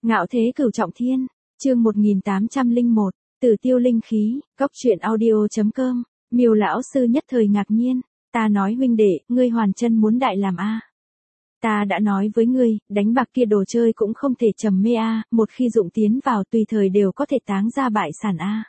Ngạo thế cửu trọng thiên, chương 1801, Tử tiêu linh khí, cốc truyện audio.com, Miêu lão sư nhất thời ngạc nhiên, ta nói huynh đệ, ngươi hoàn chân muốn đại làm a. Ta đã nói với ngươi, đánh bạc kia đồ chơi cũng không thể trầm mê a, một khi dụng tiến vào tùy thời đều có thể táng ra bại sản a.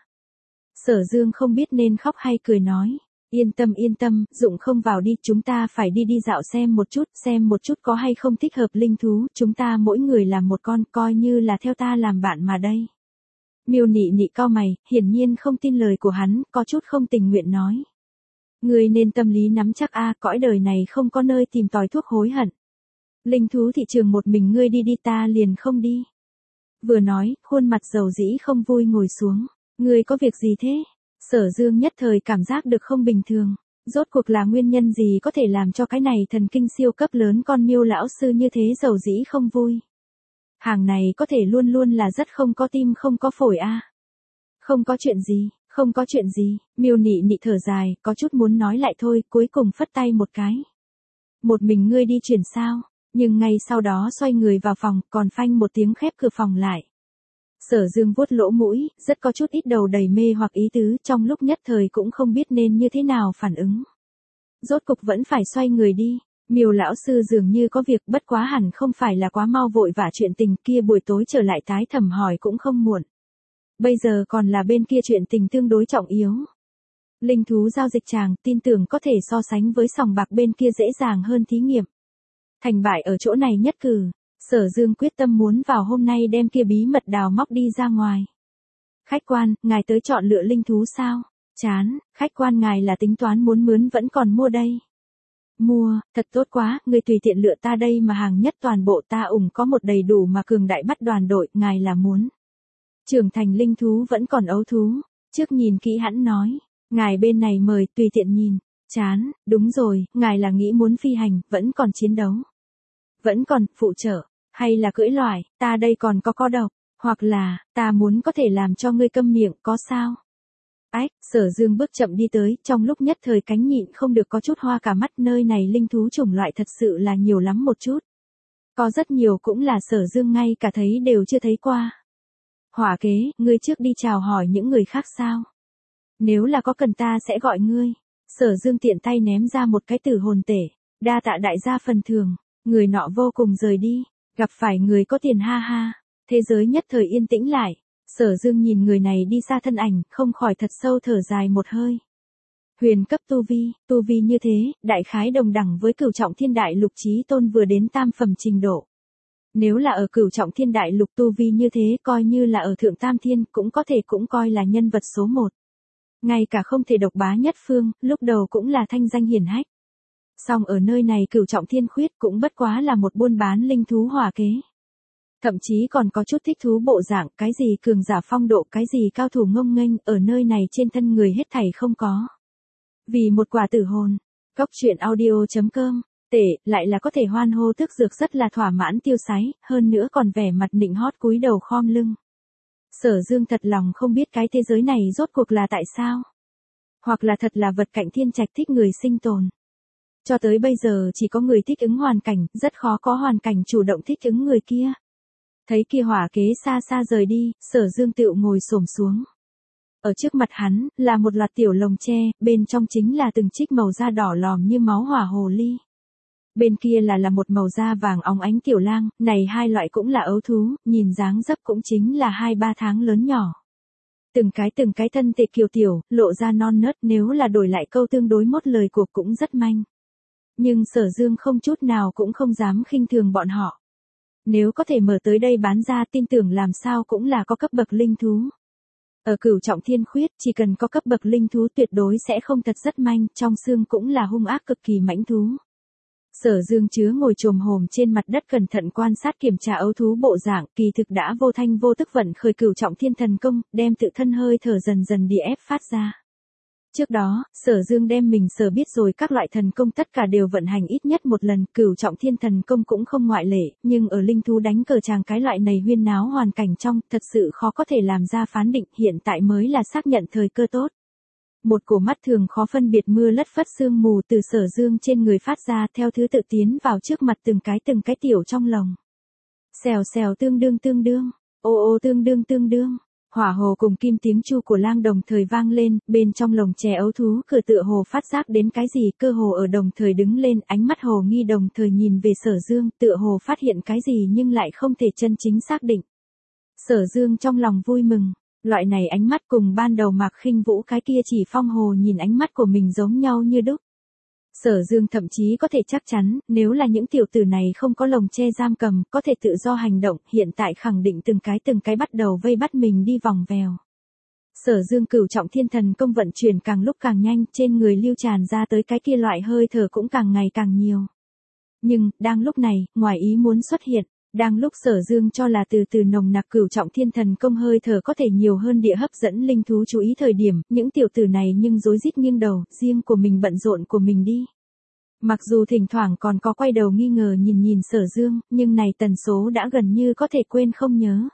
Sở Dương không biết nên khóc hay cười nói, yên tâm, dụng không vào đi, chúng ta phải đi dạo xem một chút có hay không thích hợp linh thú, chúng ta mỗi người làm một con, coi như là theo ta làm bạn mà đây. Miêu Nị Nị cau mày, hiển nhiên không tin lời của hắn, có chút không tình nguyện nói. Ngươi nên tâm lý nắm chắc a, cõi đời này không có nơi tìm tòi thuốc hối hận. Linh thú thị trường một mình ngươi đi ta liền không đi. Vừa nói, khuôn mặt dầu dĩ không vui ngồi xuống. Ngươi có việc gì thế? Sở Dương nhất thời cảm giác được không bình thường. Rốt cuộc là nguyên nhân gì có thể làm cho cái này thần kinh siêu cấp lớn con Miêu lão sư như thế dầu dĩ không vui? Hàng này có thể luôn luôn là rất không có tim không có phổi a. Không có chuyện gì, Miêu Nị Nị thở dài, có chút muốn nói lại thôi, cuối cùng phất tay một cái. Một mình ngươi đi chuyển sao? Nhưng ngay sau đó xoay người vào phòng, còn phanh một tiếng khép cửa phòng lại. Sở Dương vuốt lỗ mũi, rất có chút ít đầu đầy mê hoặc ý tứ, trong lúc nhất thời cũng không biết nên như thế nào phản ứng. Rốt cục vẫn phải xoay người đi. Miêu lão sư dường như có việc, bất quá hẳn không phải là quá mau vội vã chuyện tình kia, buổi tối trở lại tái thẩm hỏi cũng không muộn. Bây giờ còn là bên kia chuyện tình tương đối trọng yếu. Linh thú giao dịch tràng, tin tưởng có thể so sánh với sòng bạc bên kia dễ dàng hơn thí nghiệm. Thành bại ở chỗ này nhất cử. Sở Dương quyết tâm muốn vào hôm nay đem kia bí mật đào móc đi ra ngoài. Khách quan, ngài tới chọn lựa linh thú sao? Chán, khách quan ngài là tính toán muốn mướn vẫn còn mua đây. Mua, thật tốt quá, người tùy tiện lựa ta đây mà hàng nhất toàn bộ ta có một đầy đủ mà cường đại bắt đoàn đội, ngài là muốn. Trưởng thành linh thú vẫn còn ấu thú, trước nhìn kỹ hẵn nói, ngài bên này mời tùy tiện nhìn. Chán, đúng rồi, ngài là nghĩ muốn phi hành, vẫn còn chiến đấu. Vẫn còn, phụ trợ, hay là cưỡi loài, ta đây còn có độc, hoặc là, ta muốn có thể làm cho ngươi câm miệng, có sao? Ách, Sở Dương bước chậm đi tới, trong lúc nhất thời cánh nhịn không được có chút hoa cả mắt, nơi này linh thú chủng loại thật sự là nhiều lắm một chút. Có rất nhiều cũng là Sở Dương ngay cả thấy đều chưa thấy qua. Hỏa kế, ngươi trước đi chào hỏi những người khác sao? Nếu là có cần ta sẽ gọi ngươi. Sở Dương tiện tay ném ra một cái tử hồn tể, đa tạ đại gia phần thưởng. Người nọ vô cùng rời đi, gặp phải người có tiền ha ha. Thế giới nhất thời yên tĩnh lại. Sở Dương nhìn người này đi xa thân ảnh, không khỏi thật sâu thở dài một hơi. Huyền cấp tu vi như thế, đại khái đồng đẳng với cửu trọng thiên đại lục chí tôn vừa đến tam phẩm trình độ. Nếu là ở cửu trọng thiên đại lục tu vi như thế, coi như là ở thượng tam thiên, cũng coi là nhân vật số 1. Ngay cả không thể độc bá nhất phương, lúc đầu cũng là thanh danh hiển hách. Song ở nơi này cửu trọng thiên khuyết cũng bất quá là một buôn bán linh thú hỏa kế. Thậm chí còn có chút thích thú bộ dạng, cái gì cường giả phong độ, cái gì cao thủ ngông nghênh, ở nơi này trên thân người hết thảy không có. Vì một quả tử hồn, cốc truyện audio.com, tệ, lại là có thể hoan hô thức dược rất là thỏa mãn tiêu sái, hơn nữa còn vẻ mặt nịnh hót cúi đầu khom lưng. Sở Dương thật lòng không biết cái thế giới này rốt cuộc là tại sao. Hoặc là thật là vật cạnh thiên trạch thích người sinh tồn. Cho tới bây giờ chỉ có người thích ứng hoàn cảnh, rất khó có hoàn cảnh chủ động thích ứng người kia. Thấy kia hỏa kế xa xa rời đi, Sở Dương tựu ngồi xổm xuống. Ở trước mặt hắn, là một loạt tiểu lồng tre, bên trong chính là từng trích màu da đỏ lòm như máu hỏa hồ ly. Bên kia là một màu da vàng óng ánh tiểu lang, này hai loại cũng là ấu thú, nhìn dáng dấp cũng chính là 2-3 tháng lớn nhỏ. Từng cái thân tệ kiều tiểu, lộ ra non nớt, nếu là đổi lại câu tương đối mốt lời cuộc cũng rất manh. Nhưng Sở Dương không chút nào cũng không dám khinh thường bọn họ. Nếu có thể mở tới đây bán ra, tin tưởng làm sao cũng là có cấp bậc linh thú. Ở cửu trọng thiên khuyết, chỉ cần có cấp bậc linh thú tuyệt đối sẽ không thật rất manh, trong xương cũng là hung ác cực kỳ mãnh thú. Sở Dương chứa ngồi chồm hổm trên mặt đất cẩn thận quan sát kiểm tra ấu thú bộ dạng, kỳ thực đã vô thanh vô tức vận khởi cửu trọng thiên thần công, đem tự thân hơi thở dần dần đi ép phát ra. Trước đó, Sở Dương đem mình sở biết rồi các loại thần công tất cả đều vận hành ít nhất một lần, cửu trọng thiên thần công cũng không ngoại lệ, nhưng ở linh thú đánh cờ tràng cái loại này huyên náo hoàn cảnh trong, thật sự khó có thể làm ra phán định, hiện tại mới là xác nhận thời cơ tốt. Một cổ mắt thường khó phân biệt mưa lất phất sương mù từ Sở Dương trên người phát ra theo thứ tự tiến vào trước mặt từng cái tiểu trong lồng. Xèo xèo tương đương, ô ô tương đương. Hỏa hồ cùng kim tiếng chu của lang đồng thời vang lên, bên trong lồng chè ấu thú cửa tựa hồ phát giác đến cái gì, cơ hồ ở đồng thời đứng lên, ánh mắt hồ nghi đồng thời nhìn về Sở Dương, tựa hồ phát hiện cái gì nhưng lại không thể chân chính xác định. Sở Dương trong lòng vui mừng, loại này ánh mắt cùng ban đầu Mạc Khinh Vũ cái kia chỉ phong hồ nhìn ánh mắt của mình giống nhau như đúc. Sở Dương thậm chí có thể chắc chắn, nếu là những tiểu tử này không có lồng che giam cầm, có thể tự do hành động, hiện tại khẳng định từng cái bắt đầu vây bắt mình đi vòng vèo. Sở Dương cửu trọng thiên thần công vận chuyển càng lúc càng nhanh, trên người lưu tràn ra tới cái kia loại hơi thở cũng càng ngày càng nhiều. Nhưng, đang lúc này, ngoài ý muốn xuất hiện, đang lúc Sở Dương cho là từ từ nồng nặc cửu trọng thiên thần công hơi thở có thể nhiều hơn địa hấp dẫn linh thú chú ý thời điểm, những tiểu tử này nhưng rối rít nghiêng đầu, riêng của mình bận rộn của mình đi. Mặc dù thỉnh thoảng còn có quay đầu nghi ngờ nhìn Sở Dương, nhưng này tần số đã gần như có thể quên không nhớ.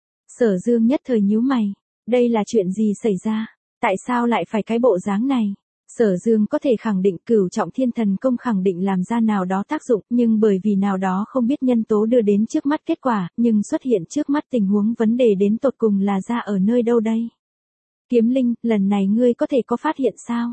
Sở Dương nhất thời nhíu mày, đây là chuyện gì xảy ra, tại sao lại phải cái bộ dáng này? Sở Dương có thể khẳng định cửu trọng thiên thần công khẳng định làm ra nào đó tác dụng, nhưng bởi vì nào đó không biết nhân tố đưa đến trước mắt kết quả, nhưng xuất hiện trước mắt tình huống vấn đề đến tột cùng là ra ở nơi đâu đây? Kiếm Linh, lần này ngươi có thể có phát hiện sao?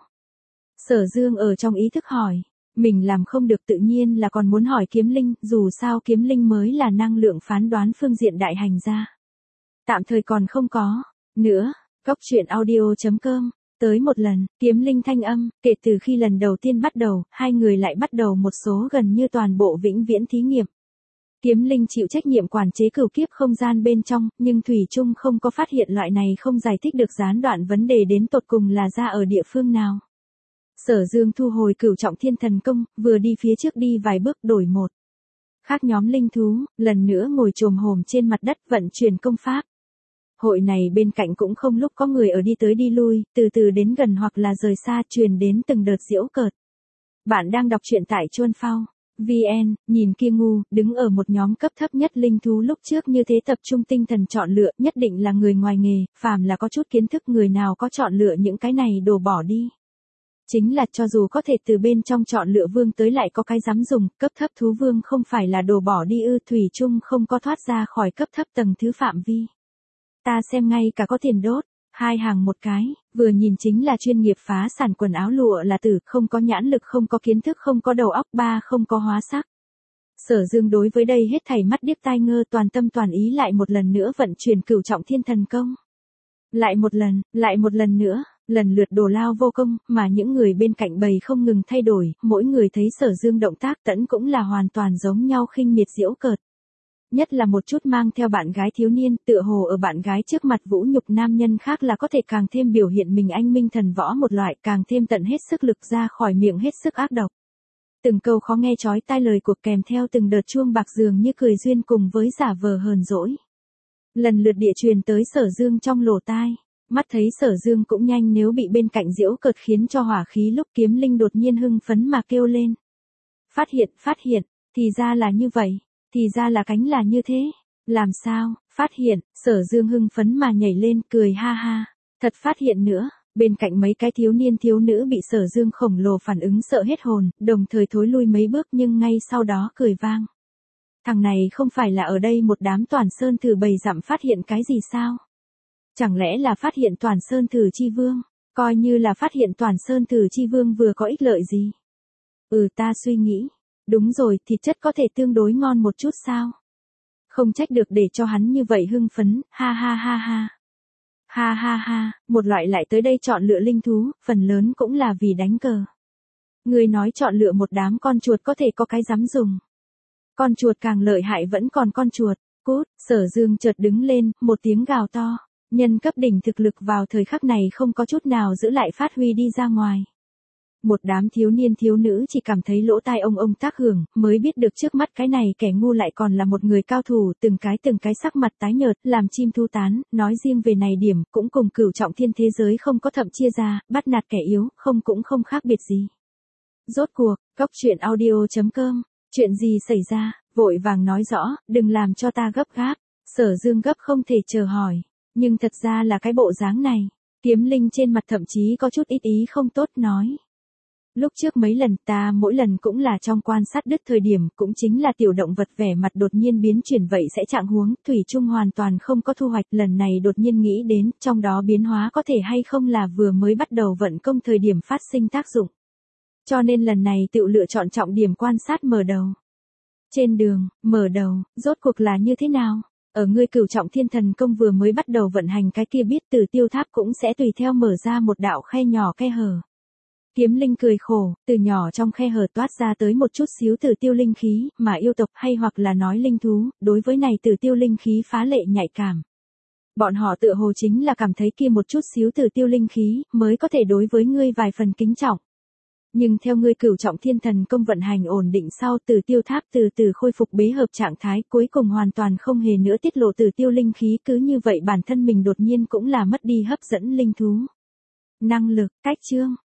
Sở Dương ở trong ý thức hỏi, mình làm không được tự nhiên là còn muốn hỏi Kiếm Linh, dù sao Kiếm Linh mới là năng lượng phán đoán phương diện đại hành gia. Tạm thời còn không có, nữa, Cốc Truyện Audio.com. Tới một lần, Kiếm Linh thanh âm, kể từ khi lần đầu tiên bắt đầu, hai người lại bắt đầu một số gần như toàn bộ vĩnh viễn thí nghiệm. Kiếm Linh chịu trách nhiệm quản chế cửu kiếp không gian bên trong, nhưng Thủy Trung không có phát hiện loại này không giải thích được gián đoạn vấn đề đến tột cùng là ra ở địa phương nào. Sở Dương thu hồi cửu trọng thiên thần công, vừa đi phía trước đi vài bước đổi một. Khác nhóm linh thú, lần nữa ngồi chồm hổm trên mặt đất vận chuyển công pháp. Hội này bên cạnh cũng không lúc có người ở đi tới đi lui, từ từ đến gần hoặc là rời xa truyền đến từng đợt giễu cợt. Bạn đang đọc truyện tại Chuan Phao VN, nhìn kia ngu, đứng ở một nhóm cấp thấp nhất linh thú lúc trước như thế tập trung tinh thần chọn lựa, nhất định là người ngoài nghề, phàm là có chút kiến thức người nào có chọn lựa những cái này đổ bỏ đi. Chính là cho dù có thể từ bên trong chọn lựa vương tới lại có cái dám dùng, cấp thấp thú vương không phải là đồ bỏ đi ư, Thủy Chung không có thoát ra khỏi cấp thấp tầng thứ phạm vi. Ta xem ngay cả có tiền đốt, hai hàng một cái, vừa nhìn chính là chuyên nghiệp phá sản quần áo lụa là tử, không có nhãn lực, không có kiến thức, không có đầu óc, ba không có hóa sắc. Sở Dương đối với đây hết thảy mắt điếc tai ngơ, toàn tâm toàn ý lại một lần nữa vận chuyển cửu trọng thiên thần công. Lại một lần nữa, lần lượt đổ lao vô công, mà những người bên cạnh bầy không ngừng thay đổi, mỗi người thấy Sở Dương động tác tẫn cũng là hoàn toàn giống nhau khinh miệt giễu cợt. Nhất là một chút mang theo bạn gái thiếu niên, tựa hồ ở bạn gái trước mặt vũ nhục nam nhân khác là có thể càng thêm biểu hiện mình anh minh thần võ một loại, càng thêm tận hết sức lực ra khỏi miệng hết sức ác độc. Từng câu khó nghe chói tai lời cuộc kèm theo từng đợt chuông bạc dường như cười duyên cùng với giả vờ hờn dỗi. Lần lượt địa truyền tới Sở Dương trong lỗ tai, mắt thấy Sở Dương cũng nhanh nếu bị bên cạnh giễu cợt khiến cho hỏa khí lúc Kiếm Linh đột nhiên hưng phấn mà kêu lên. Phát hiện, thì ra là như vậy. Thì ra là cánh là như thế. Làm sao, phát hiện, Sở Dương hưng phấn mà nhảy lên, cười ha ha. Thật phát hiện nữa, bên cạnh mấy cái thiếu niên thiếu nữ bị Sở Dương khổng lồ phản ứng sợ hết hồn, đồng thời thối lui mấy bước nhưng ngay sau đó cười vang. Thằng này không phải là ở đây một đám Toàn Sơn Thử bầy dặm phát hiện cái gì sao? Chẳng lẽ là phát hiện Toàn Sơn Thử Chi Vương? Coi như là phát hiện Toàn Sơn Thử Chi Vương vừa có ích lợi gì? Ta suy nghĩ. Đúng rồi, thịt chất có thể tương đối ngon một chút sao? Không trách được để cho hắn như vậy hưng phấn, ha ha ha ha. Ha ha ha, một loại lại tới đây chọn lựa linh thú, phần lớn cũng là vì đánh cờ. Người nói chọn lựa một đám con chuột có thể có cái dám dùng. Con chuột càng lợi hại vẫn còn con chuột, cút, Sở Dương chợt đứng lên, một tiếng gào to. Nhân cấp đỉnh thực lực vào thời khắc này không có chút nào giữ lại phát huy đi ra ngoài. Một đám thiếu niên thiếu nữ chỉ cảm thấy lỗ tai ông tác hưởng, mới biết được trước mắt cái này kẻ ngu lại còn là một người cao thủ, từng cái sắc mặt tái nhợt, làm chim thu tán, nói riêng về này điểm, cũng cùng cửu trọng thiên thế giới không có thậm chia ra, bắt nạt kẻ yếu, cũng không khác biệt gì. Rốt cuộc, Cốc Truyện Audio.com, chuyện gì xảy ra, vội vàng nói rõ, đừng làm cho ta gấp gáp. Sở Dương gấp không thể chờ hỏi, nhưng thật ra là cái bộ dáng này. Kiếm Linh trên mặt thậm chí có chút ít ý không tốt nói. Lúc trước mấy lần ta mỗi lần cũng là trong quan sát đứt thời điểm, cũng chính là tiểu động vật vẻ mặt đột nhiên biến chuyển vậy sẽ trạng huống, thủy chung hoàn toàn không có thu hoạch, lần này đột nhiên nghĩ đến, trong đó biến hóa có thể hay không là vừa mới bắt đầu vận công thời điểm phát sinh tác dụng. Cho nên lần này tự lựa chọn trọng điểm quan sát mở đầu. Trên đường, mở đầu, rốt cuộc là như thế nào? Ở ngươi Cửu Trọng Thiên Thần Công vừa mới bắt đầu vận hành cái kia biết Tử Tiêu Tháp cũng sẽ tùy theo mở ra một đạo khe nhỏ khe hở. Kiếm Linh cười khổ, từ nhỏ trong khe hở toát ra tới một chút xíu Tử Tiêu linh khí, mà yêu tộc hay hoặc là nói linh thú, đối với này Tử Tiêu linh khí phá lệ nhạy cảm. Bọn họ tựa hồ chính là cảm thấy kia một chút xíu Tử Tiêu linh khí, mới có thể đối với ngươi vài phần kính trọng. Nhưng theo ngươi Cửu Trọng Thiên Thần Công vận hành ổn định sau, Tử Tiêu Tháp từ từ khôi phục bế hợp trạng thái, cuối cùng hoàn toàn không hề nữa tiết lộ Tử Tiêu linh khí, cứ như vậy bản thân mình đột nhiên cũng là mất đi hấp dẫn linh thú. Năng lực, cách chương.